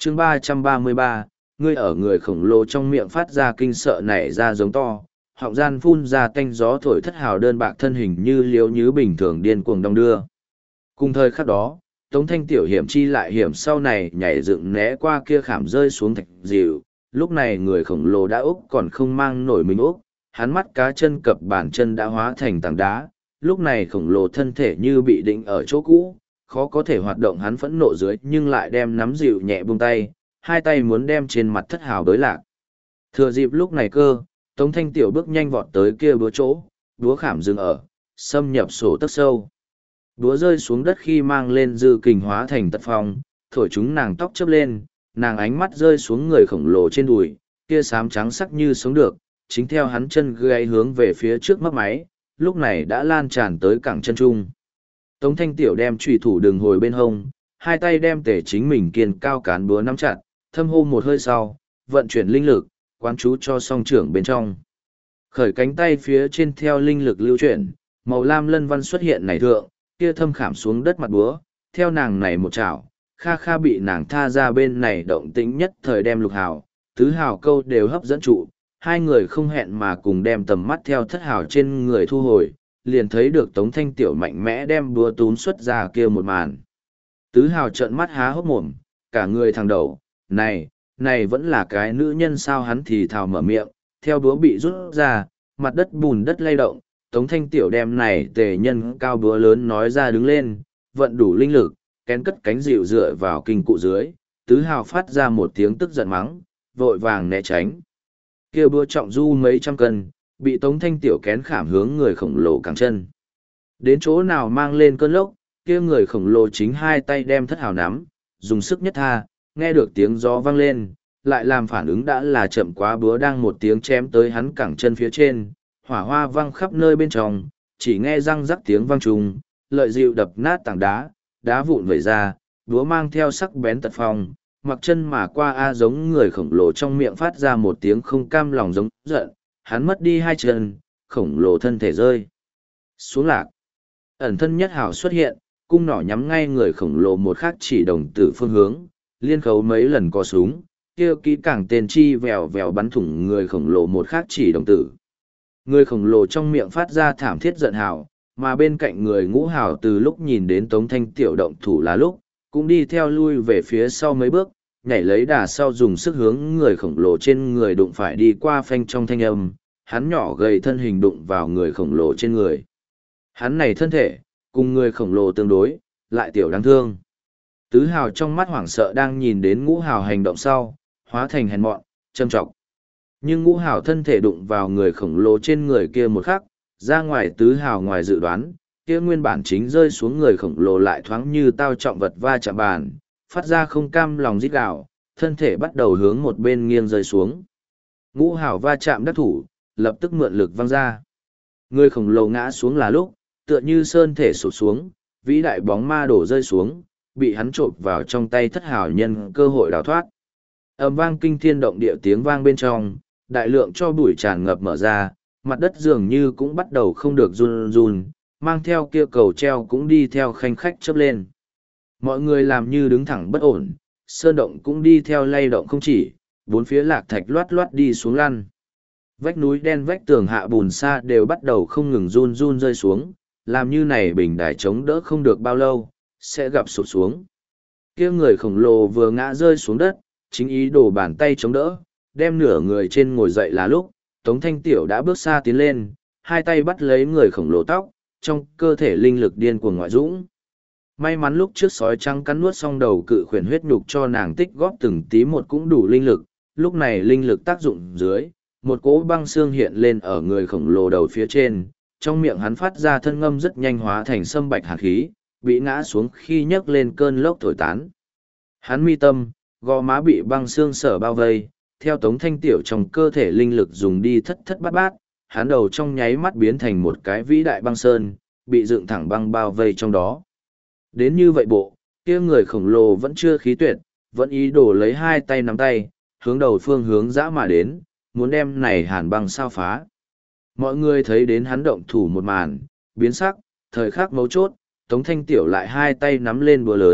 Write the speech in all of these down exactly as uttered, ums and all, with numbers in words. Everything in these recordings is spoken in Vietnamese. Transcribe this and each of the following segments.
chương ba trăm ba mươi ba, ngươi ở người khổng lồ trong miệng phát ra kinh sợ nảy ra giống to, họng gian phun ra tanh gió thổi thất hào đơn bạc thân hình như liếu như bình thường điên cuồng đong đưa. Cùng thời khắc đó, Tống Thanh Tiểu hiểm chi lại hiểm sau này nhảy dựng né qua kia khảm rơi xuống thạch dịu, lúc này người khổng lồ đã úc còn không mang nổi mình úc, hắn mắt cá chân cập bàn chân đã hóa thành tảng đá, lúc này khổng lồ thân thể như bị định ở chỗ cũ, khó có thể hoạt động, hắn phẫn nộ dưới nhưng lại đem nắm dịu nhẹ buông tay, hai tay muốn đem trên mặt thất hào đối lạc. Thừa dịp lúc này cơ, Tống Thanh Tiểu bước nhanh vọt tới kia búa chỗ, búa khảm dừng ở, xâm nhập sổ tấc sâu. Búa rơi xuống đất khi mang lên dư kình hóa thành tật phong, thổi chúng nàng tóc chớp lên, nàng ánh mắt rơi xuống người khổng lồ trên đùi, kia xám trắng sắc như sống được, chính theo hắn chân gáy hướng về phía trước mấp máy, lúc này đã lan tràn tới cẳng chân trung. Tống Thanh Tiểu đem chùy thủ đường hồi bên hông, hai tay đem tể chính mình kiên cao cán búa nắm chặt, thâm hô một hơi sau, vận chuyển linh lực, quán chú cho song trưởng bên trong. Khởi cánh tay phía trên theo linh lực lưu chuyển, màu lam lân văn xuất hiện nảy thượng, kia thâm khảm xuống đất mặt búa, theo nàng này một chảo, kha kha bị nàng tha ra bên này động tĩnh nhất thời đem lục hào, tứ hào câu đều hấp dẫn trụ, hai người không hẹn mà cùng đem tầm mắt theo thất hào trên người thu hồi, liền thấy được Tống Thanh Tiểu mạnh mẽ đem búa tún xuất ra kia một màn. Tứ hào trợn mắt há hốc mồm, cả người thằng đầu, này, này vẫn là cái nữ nhân sao, hắn thì thào mở miệng, theo búa bị rút ra, mặt đất bùn đất lay động, Tống Thanh Tiểu đem này tề nhân cao búa lớn nói ra đứng lên, vận đủ linh lực, kén cất cánh dịu dựa vào kinh cụ dưới, tứ hào phát ra một tiếng tức giận mắng, vội vàng né tránh. Kia búa trọng du mấy trăm cân, bị Tống Thanh Tiểu kén khảm hướng người khổng lồ cẳng chân. Đến chỗ nào mang lên cơn lốc, kia người khổng lồ chính hai tay đem thất hào nắm, dùng sức nhất tha, nghe được tiếng gió vang lên, lại làm phản ứng đã là chậm quá, búa đang một tiếng chém tới hắn cẳng chân phía trên, hỏa hoa văng khắp nơi bên trong, chỉ nghe răng rắc tiếng vang trùng, lợi dịu đập nát tảng đá, đá vụn vẩy ra, búa mang theo sắc bén tật phong, mặc chân mà qua a giống người khổng lồ trong miệng phát ra một tiếng không cam lòng giống giận, hắn mất đi hai chân, khổng lồ thân thể rơi xuống lạc. Ẩn thân nhất hảo xuất hiện, cung nỏ nhắm ngay người khổng lồ một khắc chỉ đồng tử phương hướng, liên khấu mấy lần có súng, kia kỹ càng tên chi vèo vèo bắn thủng người khổng lồ một khắc chỉ đồng tử. Người khổng lồ trong miệng phát ra thảm thiết giận hào, mà bên cạnh người ngũ hào từ lúc nhìn đến Tống Thanh Tiểu động thủ là lúc, cũng đi theo lui về phía sau mấy bước, nhảy lấy đà sau dùng sức hướng người khổng lồ trên người đụng phải đi qua phanh trong thanh âm, hắn nhỏ gầy thân hình đụng vào người khổng lồ trên người. Hắn này thân thể, cùng người khổng lồ tương đối, lại tiểu đáng thương. Tứ hào trong mắt hoảng sợ đang nhìn đến ngũ hào hành động sau, hóa thành hèn mọn, châm trọng. Nhưng ngũ hào thân thể đụng vào người khổng lồ trên người kia một khắc, ra ngoài tứ hào ngoài dự đoán, kia nguyên bản chính rơi xuống người khổng lồ lại thoáng như tao trọng vật va chạm bàn, phát ra không cam lòng rít gào, thân thể bắt đầu hướng một bên nghiêng rơi xuống. Ngũ hào va chạm đắc thủ, lập tức mượn lực văng ra. Người khổng lồ ngã xuống là lúc, tựa như sơn thể sụp xuống, vĩ đại bóng ma đổ rơi xuống, bị hắn trộm vào trong tay thất hào nhân cơ hội đào thoát. Ầm vang kinh thiên động địa tiếng vang bên trong, đại lượng cho bụi tràn ngập mở ra, mặt đất dường như cũng bắt đầu không được run run, mang theo kia cầu treo cũng đi theo khanh khách chớp lên. Mọi người làm như đứng thẳng bất ổn, sơn động cũng đi theo lay động không chỉ, bốn phía lạc thạch loát loát đi xuống lăn. Vách núi đen vách tường hạ bùn xa đều bắt đầu không ngừng run run rơi xuống, làm như này bình đài chống đỡ không được bao lâu, sẽ gặp sụt xuống. Kia người khổng lồ vừa ngã rơi xuống đất, chính ý đổ bàn tay chống đỡ, đem nửa người trên ngồi dậy là lúc, Tống Thanh Tiểu đã bước xa tiến lên, hai tay bắt lấy người khổng lồ tóc, trong cơ thể linh lực điên cuồng ngoại dũng. May mắn lúc trước sói trắng cắn nuốt xong đầu cự khuyển huyết nhục cho nàng tích góp từng tí một cũng đủ linh lực, lúc này linh lực tác dụng dưới, một cỗ băng xương hiện lên ở người khổng lồ đầu phía trên, trong miệng hắn phát ra thân ngâm rất nhanh hóa thành sâm bạch hàn khí, bị ngã xuống khi nhấc lên cơn lốc thổi tán. Hắn mi tâm, gò má bị băng xương sở bao vây, theo Tống Thanh Tiểu trong cơ thể linh lực dùng đi thất thất bát bát, hắn đầu trong nháy mắt biến thành một cái vĩ đại băng sơn, bị dựng thẳng băng bao vây trong đó. Đến như vậy bộ, kia người khổng lồ vẫn chưa khí tuyệt, vẫn ý đồ lấy hai tay nắm tay, hướng đầu phương hướng dã mà đến, muốn đem này hàn băng sao phá. Mọi người thấy đến hắn động thủ một màn, biến sắc, thời khắc mấu chốt, Tống Thanh Tiểu lại hai tay nắm lên búa lớn,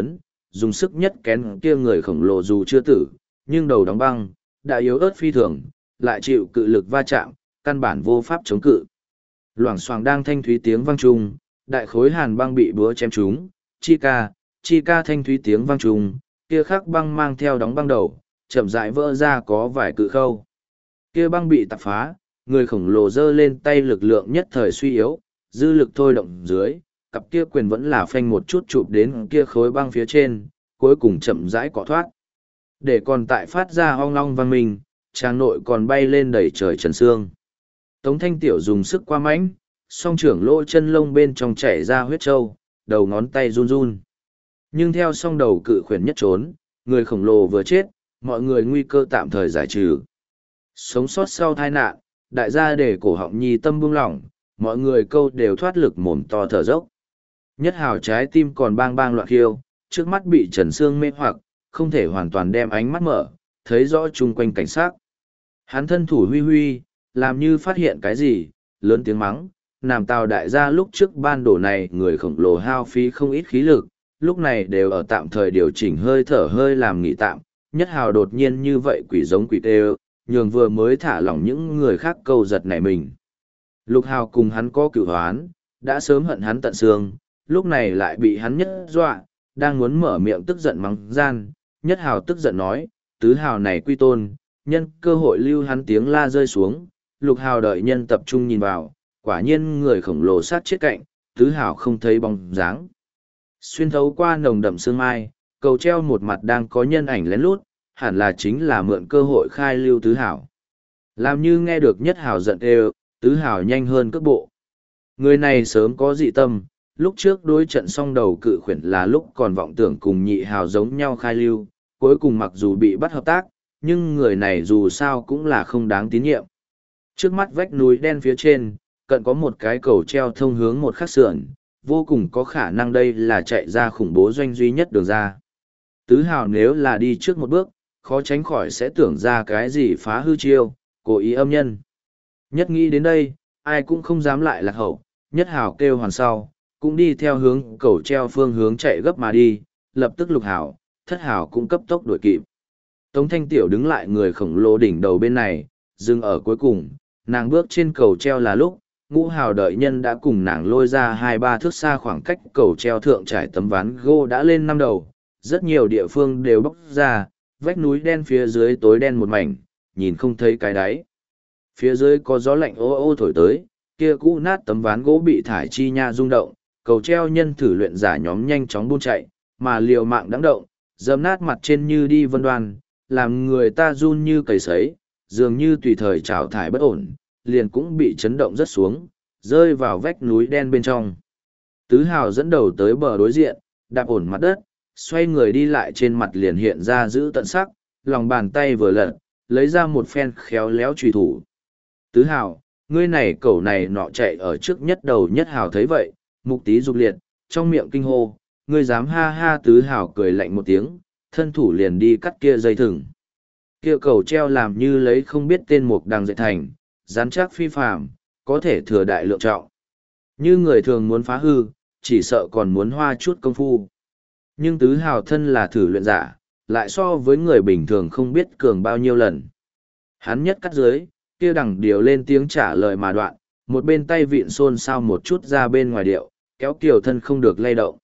dùng sức nhất kén kia người khổng lồ dù chưa tử, nhưng đầu đóng băng, đã yếu ớt phi thường, lại chịu cự lực va chạm, căn bản vô pháp chống cự. Loảng xoảng đang thanh thúy tiếng vang trùng, đại khối hàn băng bị búa chém trúng, chi ca, chi ca thanh thúy tiếng vang trùng, kia khắc băng mang theo đóng băng đầu, chậm rãi vỡ ra có vài cự khâu. Kia băng bị tạp phá, người khổng lồ giơ lên tay lực lượng nhất thời suy yếu, dư lực thôi động dưới, cặp kia quyền vẫn là phanh một chút chụp đến kia khối băng phía trên, cuối cùng chậm rãi cọ thoát. Để còn tại phát ra ong long vang minh, trang nội còn bay lên đầy trời trần xương. Tống Thanh Tiểu dùng sức qua mãnh, song trưởng lỗ chân lông bên trong chảy ra huyết trâu, đầu ngón tay run run. Nhưng theo song đầu cự khuyển nhất trốn, người khổng lồ vừa chết, mọi người nguy cơ tạm thời giải trừ. Sống sót sau tai nạn, đại gia để cổ họng nhi tâm buông lỏng, mọi người câu đều thoát lực mồm to thở dốc. Nhất hào trái tim còn bang bang loạn khiêu, trước mắt bị trần xương mê hoặc, không thể hoàn toàn đem ánh mắt mở, thấy rõ chung quanh cảnh sát. Hắn thân thủ huy huy, làm như phát hiện cái gì, lớn tiếng mắng, làm tào đại gia lúc trước ban đổ này người khổng lồ hao phí không ít khí lực, lúc này đều ở tạm thời điều chỉnh hơi thở hơi làm nghỉ tạm, nhất hào đột nhiên như vậy quỷ giống quỷ tê, nhường vừa mới thả lỏng những người khác câu giật nảy mình. Lục hào cùng hắn có cửu hoán, đã sớm hận hắn tận xương, lúc này lại bị hắn nhất dọa, đang muốn mở miệng tức giận mắng gian, nhất hào tức giận nói, tứ hào này quy tôn, nhân cơ hội lưu hắn tiếng la rơi xuống, lục hào đợi nhân tập trung nhìn vào, quả nhiên người khổng lồ sát chết cạnh, tứ hào không thấy bóng dáng. Xuyên thấu qua nồng đậm sương mai, cầu treo một mặt đang có nhân ảnh lén lút, hẳn là chính là mượn cơ hội khai lưu tứ hào. Làm như nghe được nhất hào giận đều, tứ hào nhanh hơn cước bộ. Người này sớm có dị tâm, lúc trước đối trận song đầu cự khuyển là lúc còn vọng tưởng cùng nhị hào giống nhau khai lưu, cuối cùng mặc dù bị bắt hợp tác, nhưng người này dù sao cũng là không đáng tín nhiệm. Trước mắt vách núi đen phía trên, cận có một cái cầu treo thông hướng một khắc sườn, vô cùng có khả năng đây là chạy ra khủng bố doanh duy nhất đường ra. Tứ hào nếu là đi trước một bước, khó tránh khỏi sẽ tưởng ra cái gì phá hư chiêu, cố ý âm nhân. Nhất nghĩ đến đây, ai cũng không dám lại lạc hậu, nhất hào kêu hoàn sau, cũng đi theo hướng cầu treo phương hướng chạy gấp mà đi, lập tức lục hào, thất hào cũng cấp tốc đuổi kịp. Tống Thanh Tiểu đứng lại người khổng lồ đỉnh đầu bên này, dừng ở cuối cùng, nàng bước trên cầu treo là lúc, ngũ hào đợi nhân đã cùng nàng lôi ra hai ba thước xa khoảng cách cầu treo thượng trải tấm ván gỗ đã lên năm đầu, rất nhiều địa phương đều bóc ra, vách núi đen phía dưới tối đen một mảnh, nhìn không thấy cái đáy. Phía dưới có gió lạnh ô ô thổi tới, kia cũ nát tấm ván gỗ bị thải chi nha rung động, cầu treo nhân thử luyện giả nhóm nhanh chóng buôn chạy, mà liều mạng đáng động, dâm nát mặt trên như đi vân đoan, làm người ta run như cầy sấy, dường như tùy thời trào thải bất ổn, liền cũng bị chấn động rất xuống, rơi vào vách núi đen bên trong. Tứ hào dẫn đầu tới bờ đối diện, đạp ổn mặt đất, xoay người đi lại trên mặt liền hiện ra giữ tận sắc, lòng bàn tay vừa lật, lấy ra một phen khéo léo trùy thủ. Tứ hào, ngươi này cẩu này nọ chạy ở trước nhất đầu nhất hào thấy vậy, mục tí dục liệt, trong miệng kinh hô, ngươi dám ha ha. Tứ hào cười lạnh một tiếng, thân thủ liền đi cắt kia dây thừng. Kia cầu treo làm như lấy không biết tên mục đằng dệt thành, rắn chắc phi phàm, có thể thừa đại lượng trọng. Như người thường muốn phá hư, chỉ sợ còn muốn hoa chút công phu. Nhưng tứ hào thân là thử luyện giả, lại so với người bình thường không biết cường bao nhiêu lần. Hắn nhất cắt dưới, kia đằng điều lên tiếng trả lời mà đoạn, một bên tay vịn xôn xao một chút ra bên ngoài điệu, kéo kiều thân không được lay động.